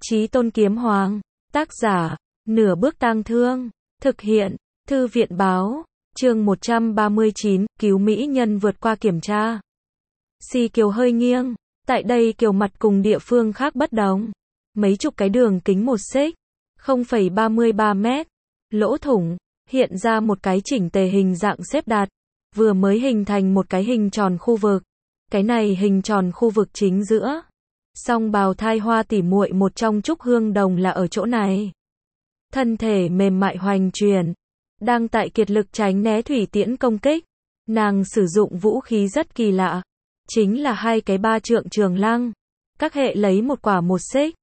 Chí Tôn Kiếm Hoàng. Tác giả, Nửa Bước Tang Thương. Thực hiện, Thư viện báo. Chương 139, cứu mỹ nhân vượt qua kiểm tra. Si Kiều hơi nghiêng. Tại đây Kiều mặt cùng địa phương khác bất đồng. Mấy chục cái đường kính 1 xích, 0,33 mét. Lỗ thủng, hiện ra một cái chỉnh tề hình dạng xếp đặt. Vừa mới hình thành một cái hình tròn khu vực. Cái này hình tròn khu vực chính giữa. Song bào thai hoa tỉ muội một trong Trúc Hương Đồng là ở chỗ này. Thân thể mềm mại hoành chuyển, đang tại kiệt lực tránh né thủy tiễn công kích. Nàng sử dụng vũ khí rất kỳ lạ, chính là 2 cái 3 trượng trường lăng. Các hệ lấy một quả 1 xích,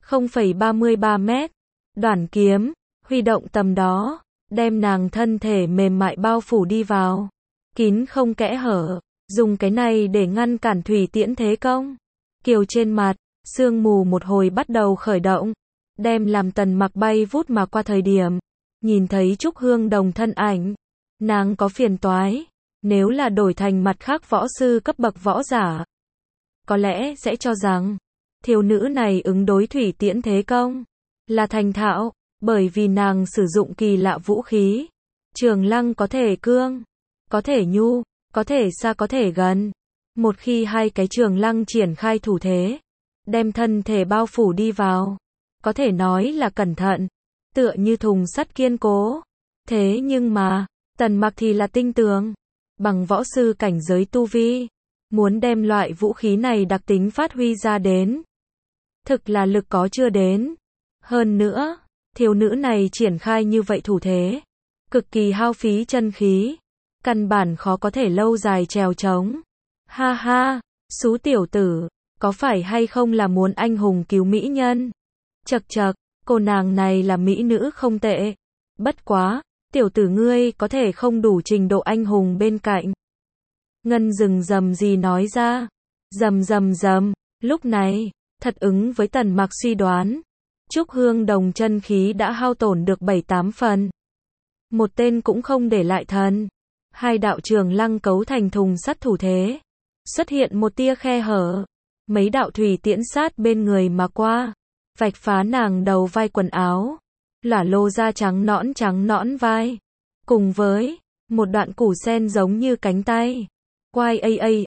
0,33 mét. Đoản kiếm, huy động tầm đó, đem nàng thân thể mềm mại bao phủ đi vào. Kín không kẽ hở, dùng cái này để ngăn cản thủy tiễn thế công. Kiều trên mặt, sương mù một hồi bắt đầu khởi động, đem làm Tần Mặc bay vút mà qua thời điểm, nhìn thấy Trúc Hương Đồng thân ảnh, nàng có phiền toái, nếu là đổi thành mặt khác võ sư cấp bậc võ giả, có lẽ sẽ cho rằng, thiếu nữ này ứng đối thủy tiễn thế công, là thành thạo, bởi vì nàng sử dụng kỳ lạ vũ khí, trường lăng có thể cương, có thể nhu, có thể xa có thể gần. Một khi 2 cái trường lăng triển khai thủ thế, đem thân thể bao phủ đi vào, có thể nói là cẩn thận, tựa như thùng sắt kiên cố. Thế nhưng mà, Tần Mặc thì là tinh tường, bằng võ sư cảnh giới tu vi, muốn đem loại vũ khí này đặc tính phát huy ra đến, thực là lực có chưa đến. Hơn nữa, thiếu nữ này triển khai như vậy thủ thế, cực kỳ hao phí chân khí, căn bản khó có thể lâu dài trèo trống. Ha ha, xú tiểu tử, có phải hay không là muốn anh hùng cứu mỹ nhân? Chậc chậc, cô nàng này là mỹ nữ không tệ. Bất quá, tiểu tử ngươi có thể không đủ trình độ anh hùng bên cạnh. Ngân rừng rầm gì nói ra. Rầm rầm rầm, lúc này, thật ứng với Tần Mặc suy đoán. Trúc Hương Đồng chân khí đã hao tổn được 7-8 phần. Một tên cũng không để lại thần. 2 đạo trường lăng cấu thành thùng sắt thủ thế. Xuất hiện một tia khe hở, mấy đạo thủy tiễn sát bên người mà qua, vạch phá nàng đầu vai quần áo, lả lô da trắng nõn vai, cùng với một đoạn củ sen giống như cánh tay. Quai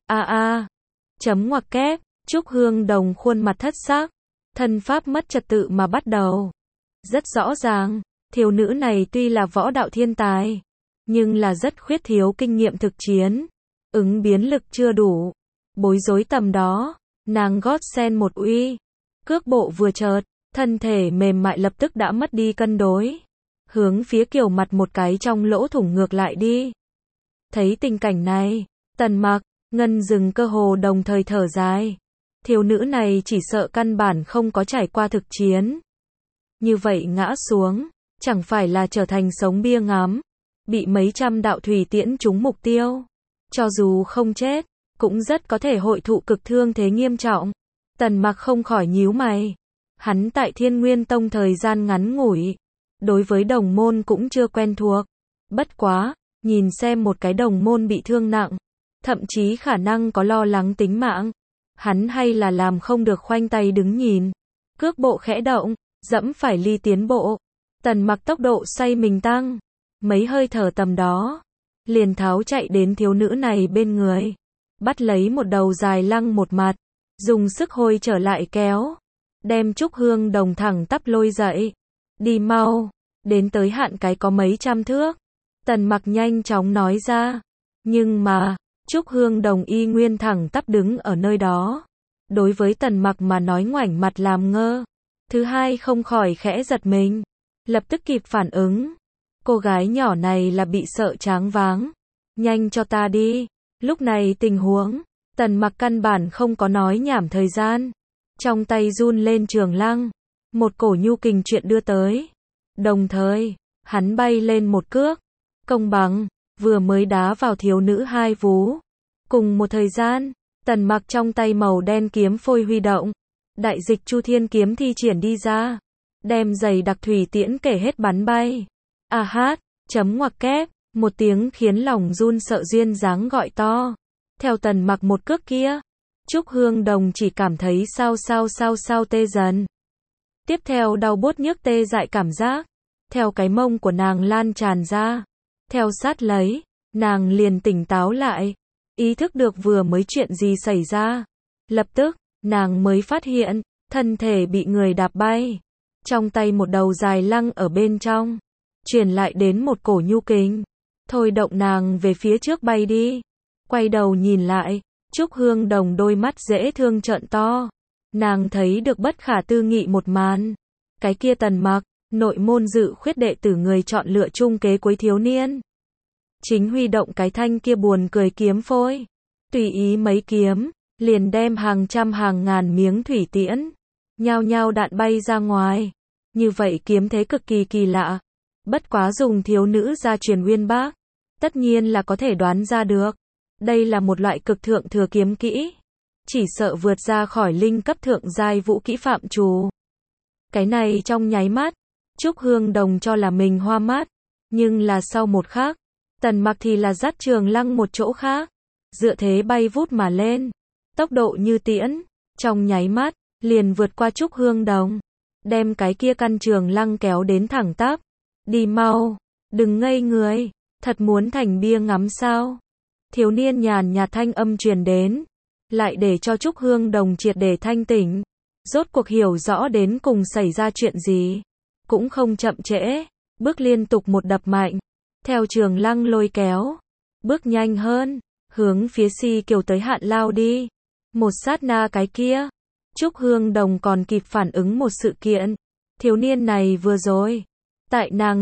chấm ngoặc kép, Trúc Hương Đồng khuôn mặt thất sắc, thân pháp mất trật tự mà bắt đầu. Rất rõ ràng, thiếu nữ này tuy là võ đạo thiên tài, nhưng là rất khuyết thiếu kinh nghiệm thực chiến. Ứng biến lực chưa đủ, bối rối tầm đó, nàng gót sen một uy, cước bộ vừa chợt, thân thể mềm mại lập tức đã mất đi cân đối, hướng phía Kiều mặt một cái trong lỗ thủng ngược lại đi. Thấy tình cảnh này, Tần Mặc, Ngân Dừng cơ hồ đồng thời thở dài, thiếu nữ này chỉ sợ căn bản không có trải qua thực chiến. Như vậy ngã xuống, chẳng phải là trở thành sống bia ngắm, bị mấy trăm đạo thủy tiễn trúng mục tiêu. Cho dù không chết, cũng rất có thể hội thụ cực thương thế nghiêm trọng. Tần Mặc không khỏi nhíu mày. Hắn tại Thiên Nguyên Tông thời gian ngắn ngủi, đối với đồng môn cũng chưa quen thuộc. Bất quá, nhìn xem một cái đồng môn bị thương nặng, thậm chí khả năng có lo lắng tính mạng, hắn hay là làm không được khoanh tay đứng nhìn. Cước bộ khẽ động, dẫm phải ly tiến bộ. Tần Mặc tốc độ xoay mình tăng, mấy hơi thở tầm đó, liền tháo chạy đến thiếu nữ này bên người, bắt lấy một đầu dài lăng một mặt, dùng sức hôi trở lại kéo, đem Trúc Hương Đồng thẳng tắp lôi dậy. Đi mau, đến tới hạn cái có mấy trăm thước. Tần Mặc nhanh chóng nói ra, nhưng mà, Trúc Hương Đồng y nguyên thẳng tắp đứng ở nơi đó. Đối với Tần Mặc mà nói ngoảnh mặt làm ngơ. Thứ hai không khỏi khẽ giật mình, lập tức kịp phản ứng. Cô gái nhỏ này là bị sợ choáng váng. Nhanh cho ta đi. Lúc này tình huống, Tần Mặc căn bản không có nói nhảm thời gian. Trong tay run lên trường lăng, một cổ nhu kình chuyện đưa tới. Đồng thời, hắn bay lên một cước, công bằng, vừa mới đá vào thiếu nữ 2 vú. Cùng một thời gian, Tần Mặc trong tay màu đen kiếm phôi huy động, đại dịch Chu Thiên kiếm thi triển đi ra, đem dày đặc thủy tiễn kể hết bắn bay. Chấm ngoặc kép, một tiếng khiến lòng run sợ duyên dáng gọi to. Theo Tần Mặc một cước kia, Trúc Hương Đồng chỉ cảm thấy sao tê dần. Tiếp theo đau buốt nhức tê dại cảm giác, theo cái mông của nàng lan tràn ra. Theo sát lấy, nàng liền tỉnh táo lại, ý thức được vừa mới chuyện gì xảy ra. Lập tức, nàng mới phát hiện, thân thể bị người đạp bay. Trong tay một đầu dài lăng ở bên trong, truyền lại đến một cổ nhu kình, thôi động nàng về phía trước bay đi. Quay đầu nhìn lại, Trúc Hương Đồng đôi mắt dễ thương trợn to. Nàng thấy được bất khả tư nghị một màn. Cái kia Tần Mặc, nội môn dự khuyết đệ tử người chọn lựa chung kế cuối thiếu niên. Chính huy động cái thanh kia buồn cười kiếm phôi. Tùy ý mấy kiếm, liền đem hàng trăm hàng ngàn miếng thủy tiễn. Nhao nhao đạn bay ra ngoài. Như vậy kiếm thế cực kỳ kỳ lạ. Bất quá dùng thiếu nữ gia truyền uyên bác, tất nhiên là có thể đoán ra được. Đây là một loại cực thượng thừa kiếm kỹ. Chỉ sợ vượt ra khỏi linh cấp thượng giai vũ kỹ phạm trù. Cái này trong nháy mắt, Trúc Hương Đồng cho là mình hoa mắt. Nhưng là sau một khắc, Tần Mặc thì là dắt Trường Lăng một chỗ khác. Dựa thế bay vút mà lên. Tốc độ như tiễn, trong nháy mắt, liền vượt qua Trúc Hương Đồng. Đem cái kia căn Trường Lăng kéo đến thẳng tắp. Đi mau, đừng ngây người, thật muốn thành bia ngắm sao. Thiếu niên nhàn nhạt thanh âm truyền đến, lại để cho Trúc Hương Đồng triệt để thanh tỉnh. Rốt cuộc hiểu rõ đến cùng xảy ra chuyện gì. Cũng không chậm trễ, bước liên tục một đập mạnh. Theo Trường Lăng lôi kéo, bước nhanh hơn, hướng phía Si Kiều tới hạn lao đi. Một sát na cái kia, Trúc Hương Đồng còn kịp phản ứng một sự kiện. Thiếu niên này vừa rồi, tại nàng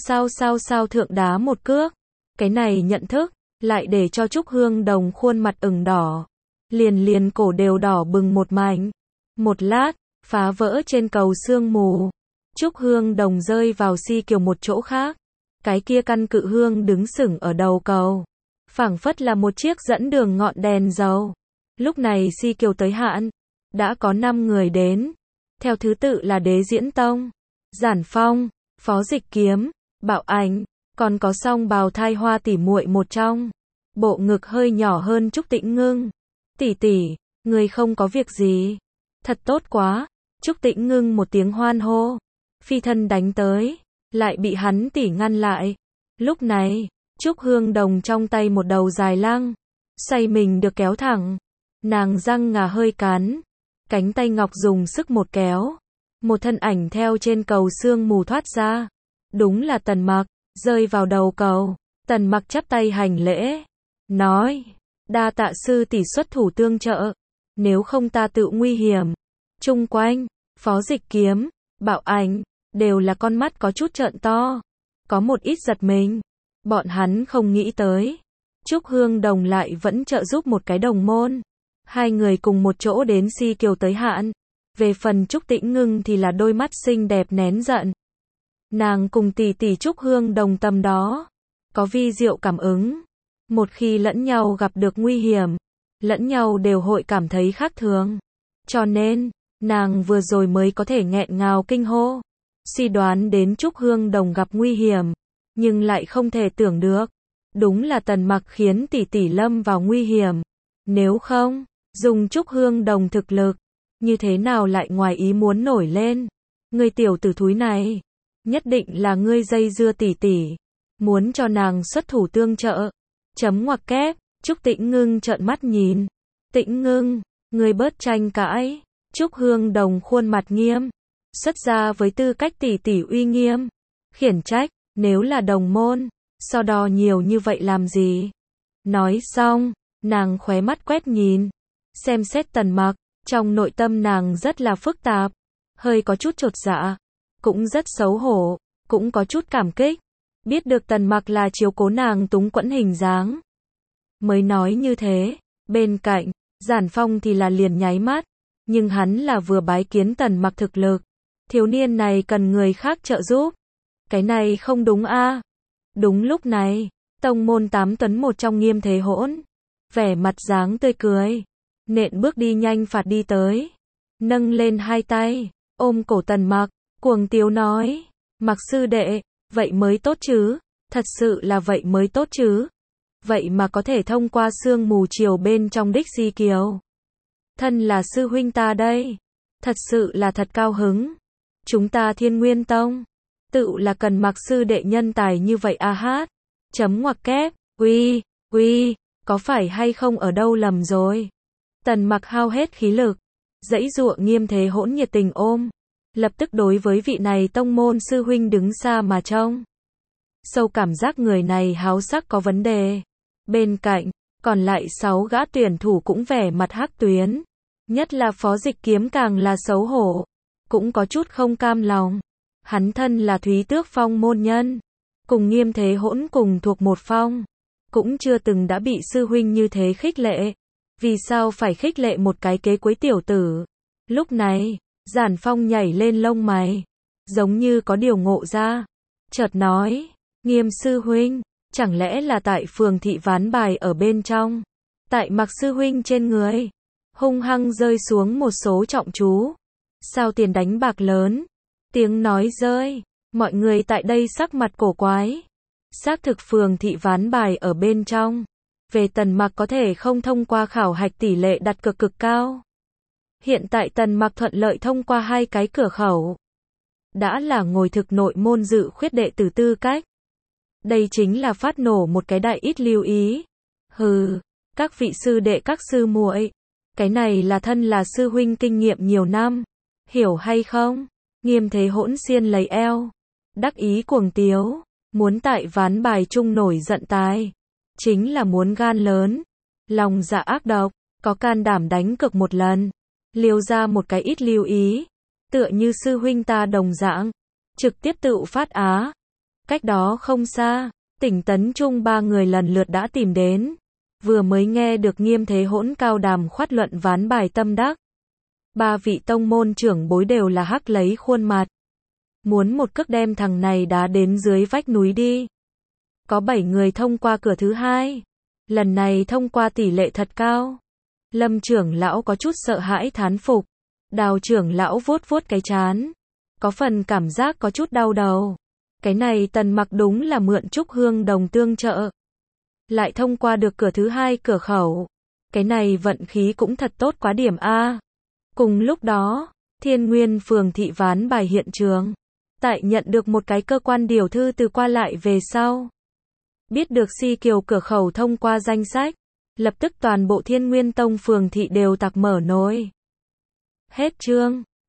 sao thượng đá một cước. Cái này nhận thức, lại để cho Trúc Hương Đồng khuôn mặt ửng đỏ. Liền cổ đều đỏ bừng một mảnh. Một lát, phá vỡ trên cầu sương mù. Trúc Hương Đồng rơi vào Si Kiều một chỗ khác. Cái kia căn cự hương đứng sừng ở đầu cầu. Phảng phất là một chiếc dẫn đường ngọn đèn dầu. Lúc này Si Kiều tới hạn. Đã có 5 người đến. Theo thứ tự là Đế Diễn Tông, Giản Phong, Phó Dịch Kiếm, Bảo Ảnh, còn có Song Bào Thai Hoa tỉ muội một trong. Bộ ngực hơi nhỏ hơn Trúc Tĩnh Ngưng. Tỷ tỷ, người không có việc gì. Thật tốt quá. Trúc Tĩnh Ngưng một tiếng hoan hô. Phi thân đánh tới, lại bị hắn tỷ ngăn lại. Lúc này, Trúc Hương Đồng trong tay một đầu dài lăng, xoay mình được kéo thẳng. Nàng răng ngà hơi cắn, cánh tay ngọc dùng sức một kéo. Một thân ảnh theo trên cầu sương mù thoát ra. Đúng là Tần Mặc, rơi vào đầu cầu. Tần Mặc chắp tay hành lễ, nói, đa tạ sư tỷ xuất thủ tương trợ. Nếu không ta tự nguy hiểm. Chung quanh, Phó Dịch Kiếm, Bảo Ảnh, đều là con mắt có chút trợn to. Có một ít giật mình. Bọn hắn không nghĩ tới. Trúc Hương Đồng lại vẫn trợ giúp một cái đồng môn. Hai người cùng một chỗ đến Si Kiều tới hạn. Về phần Trúc Tĩnh Ngưng thì là đôi mắt xinh đẹp nén giận. Nàng cùng tỷ tỷ Trúc Hương Đồng tâm đó. Có vi diệu cảm ứng. Một khi lẫn nhau gặp được nguy hiểm, lẫn nhau đều hội cảm thấy khác thường. Cho nên, nàng vừa rồi mới có thể nghẹn ngào kinh hô. Suy đoán đến Trúc Hương Đồng gặp nguy hiểm, nhưng lại không thể tưởng được. Đúng là Tần Mặc khiến tỷ tỷ lâm vào nguy hiểm. Nếu không, dùng Trúc Hương Đồng thực lực, như thế nào lại ngoài ý muốn nổi lên. Ngươi tiểu tử thúi này, nhất định là ngươi dây dưa tỷ tỷ, muốn cho nàng xuất thủ tương trợ. Chấm ngoặc kép, Trúc Tĩnh Ngưng trợn mắt nhìn. Tĩnh Ngưng, ngươi bớt tranh cãi. Trúc Hương Đồng khuôn mặt nghiêm, xuất ra với tư cách tỷ tỷ uy nghiêm. Khiển trách, nếu là đồng môn, so đo nhiều như vậy làm gì? Nói xong, nàng khóe mắt quét nhìn, xem xét Tần Mặc, trong nội tâm nàng rất là phức tạp, hơi có chút chột dạ, cũng rất xấu hổ, cũng có chút cảm kích. Biết được Tần Mặc là chiếu cố nàng túng quẫn hình dáng. Mới nói như thế, bên cạnh, Giản Phong thì là liền nháy mắt, nhưng hắn là vừa bái kiến Tần Mặc thực lực. Thiếu niên này cần người khác trợ giúp. Cái này không đúng a. Đúng lúc này, tông môn 8 tấn một trong Nghiêm Thế Hỗn, vẻ mặt dáng tươi cười, nện bước đi nhanh phạt đi tới, nâng lên hai tay, ôm cổ Tần Mặc, cuồng tiếu nói, Mặc sư đệ, vậy mới tốt chứ, thật sự là vậy mới tốt chứ. Vậy mà có thể thông qua sương mù chiều bên trong đích Si Kiều. Thân là sư huynh ta đây, thật sự là thật cao hứng. Chúng ta Thiên Nguyên Tông, tự là cần mặc sư đệ nhân tài như vậy a hát. Chấm ngoặc kép, uy, có phải hay không ở đâu lầm rồi. Tần Mặc hao hết khí lực, giãy giụa. Nghiêm Thế Hỗn nhiệt tình ôm, lập tức đối với vị này tông môn sư huynh đứng xa mà trông. Sâu cảm giác người này háo sắc có vấn đề. Bên cạnh, còn lại 6 gã tuyển thủ cũng vẻ mặt hắc tuyến. Nhất là Phó Dịch Kiếm càng là xấu hổ, cũng có chút không cam lòng. Hắn thân là Thúy Tước Phong môn nhân, cùng Nghiêm Thế Hỗn cùng thuộc một phong, cũng chưa từng đã bị sư huynh như thế khích lệ. Vì sao phải khích lệ một cái kế cuối tiểu tử? Lúc này, Giản Phong nhảy lên lông mày, giống như có điều ngộ ra. Chợt nói, Nghiêm sư huynh, chẳng lẽ là tại phường thị ván bài ở bên trong? Tại Mặc sư huynh trên người, hung hăng rơi xuống một số trọng chú. Sao tiền đánh bạc lớn? Tiếng nói rơi, mọi người tại đây sắc mặt cổ quái. Xác thực phường thị ván bài ở bên trong. Về Tần Mặc có thể không thông qua khảo hạch tỷ lệ đặt cược cực cao. Hiện tại Tần Mặc thuận lợi thông qua 2 cái cửa khẩu. Đã là ngồi thực nội môn dự khuyết đệ tử tư cách. Đây chính là phát nổ một cái đại ít lưu ý. Hừ, các vị sư đệ các sư muội, cái này là thân là sư huynh kinh nghiệm nhiều năm, hiểu hay không? Nghiêm Thế Hỗn xiên lấy eo, đắc ý cuồng tiếu, muốn tại ván bài chung nổi giận tài, chính là muốn gan lớn, lòng dạ ác độc, có can đảm đánh cược một lần, liều ra một cái ít lưu ý, tựa như sư huynh ta đồng dạng, trực tiếp tự phát á. Cách đó không xa, Tỉnh Tấn Trung 3 người lần lượt đã tìm đến, vừa mới nghe được Nghiêm Thế Hỗn cao đàm khoát luận ván bài tâm đắc. 3 vị tông môn trưởng bối đều là hắc lấy khuôn mặt, muốn một cước đem thằng này đá đến dưới vách núi đi. Có 7 người thông qua cửa thứ 2, lần này thông qua tỷ lệ thật cao. Lâm trưởng lão có chút sợ hãi thán phục, Đào trưởng lão vuốt vuốt cái trán, có phần cảm giác có chút đau đầu. Cái này Tần Mặc đúng là mượn Trúc Hương đồng tương trợ, lại thông qua được cửa thứ 2 cửa khẩu. Cái này vận khí cũng thật tốt quá điểm a. Cùng lúc đó, Thiên Nguyên phường thị ván bài hiện trường, tại nhận được một cái cơ quan điều thư từ qua lại về sau, biết được Si Kiều cửa khẩu thông qua danh sách, lập tức toàn bộ Thiên Nguyên Tông phường thị đều tặc mở nồi. Hết chương.